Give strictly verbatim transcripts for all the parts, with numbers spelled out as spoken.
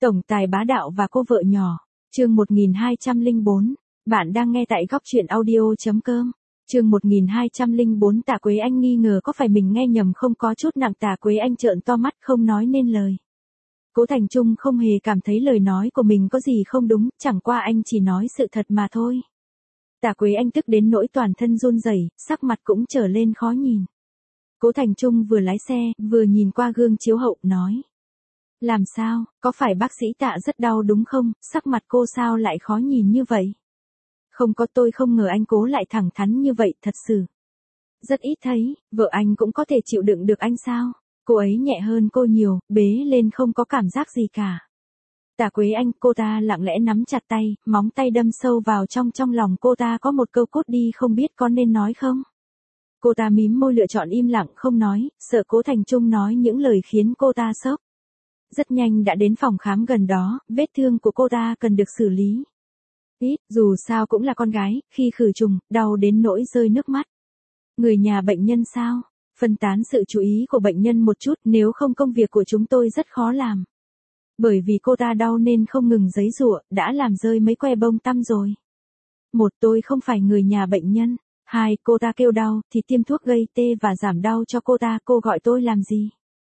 Tổng tài bá đạo và cô vợ nhỏ. Chương một nghìn hai trăm lẻ bốn. Bạn đang nghe tại góc truyện audio.com. Chương một nghìn hai trăm lẻ bốn. Tạ Quế Anh nghi ngờ có phải mình nghe nhầm không, có chút nặng. Tạ Quế Anh trợn to mắt không nói nên lời. Cố Thành Trung không hề cảm thấy lời nói của mình có gì không đúng, chẳng qua anh chỉ nói sự thật mà thôi. Tạ Quế Anh tức đến nỗi toàn thân run rẩy, sắc mặt cũng trở lên khó nhìn. Cố Thành Trung vừa lái xe, vừa nhìn qua gương chiếu hậu, nói. Làm sao, có phải bác sĩ Tạ rất đau đúng không, sắc mặt cô sao lại khó nhìn như vậy? Không có, tôi không ngờ anh Cố lại thẳng thắn như vậy, thật sự. Rất ít thấy, vợ anh cũng có thể chịu đựng được anh sao? Cô ấy nhẹ hơn cô nhiều, bế lên không có cảm giác gì cả. Tạ Quế Anh, cô ta lặng lẽ nắm chặt tay, móng tay đâm sâu vào trong trong lòng cô ta có một câu cốt đi không biết có nên nói không? Cô ta mím môi lựa chọn im lặng không nói, sợ Cố Thành Trung nói những lời khiến cô ta sốc. Rất nhanh đã đến phòng khám gần đó, vết thương của cô ta cần được xử lý. Ít, dù sao cũng là con gái, khi khử trùng, đau đến nỗi rơi nước mắt. Người nhà bệnh nhân sao? Phân tán sự chú ý của bệnh nhân một chút, nếu không công việc của chúng tôi rất khó làm. Bởi vì cô ta đau nên không ngừng giãy giụa, đã làm rơi mấy que bông tăm rồi. Một, tôi không phải người nhà bệnh nhân. Hai, cô ta kêu đau, thì tiêm thuốc gây tê và giảm đau cho cô ta, cô gọi tôi làm gì?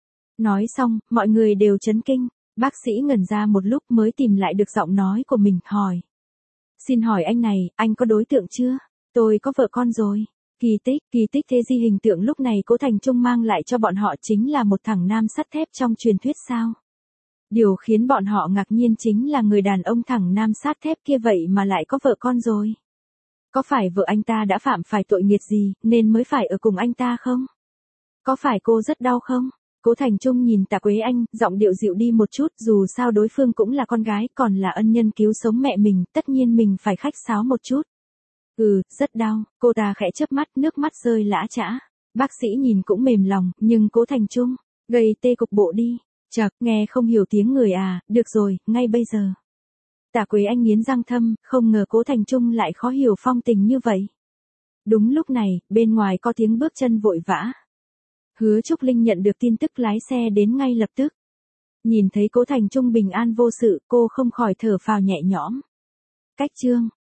Nói xong, mọi người đều chấn kinh, bác sĩ ngẩn ra một lúc mới tìm lại được giọng nói của mình, hỏi. Xin hỏi anh này, anh có đối tượng chưa? Tôi có vợ con rồi. Kỳ tích, kỳ tích thế gì? Hình tượng lúc này Cố Thành Trung mang lại cho bọn họ chính là một thằng nam sắt thép trong truyền thuyết sao? Điều khiến bọn họ ngạc nhiên chính là người đàn ông thẳng nam sắt thép kia vậy mà lại có vợ con rồi. Có phải vợ anh ta đã phạm phải tội nghiệt gì, nên mới phải ở cùng anh ta không? Có phải cô rất đau không? Cố Thành Trung nhìn Tạ Quế Anh, giọng điệu dịu đi một chút, dù sao đối phương cũng là con gái, còn là ân nhân cứu sống mẹ mình, tất nhiên mình phải khách sáo một chút. Ừ, rất đau, cô ta khẽ chớp mắt, nước mắt rơi lã chã. Bác sĩ nhìn cũng mềm lòng, nhưng Cố Thành Trung, gây tê cục bộ đi. Chậc, nghe không hiểu tiếng người à, được rồi, ngay bây giờ. Tạ Quế Anh nghiến răng thâm, không ngờ Cố Thành Trung lại khó hiểu phong tình như vậy. Đúng lúc này, bên ngoài có tiếng bước chân vội vã. Hứa Trúc Linh nhận được tin tức lái xe đến ngay lập tức. Nhìn thấy Cố Thành Trung bình an vô sự, cô không khỏi thở phào nhẹ nhõm. Cách chương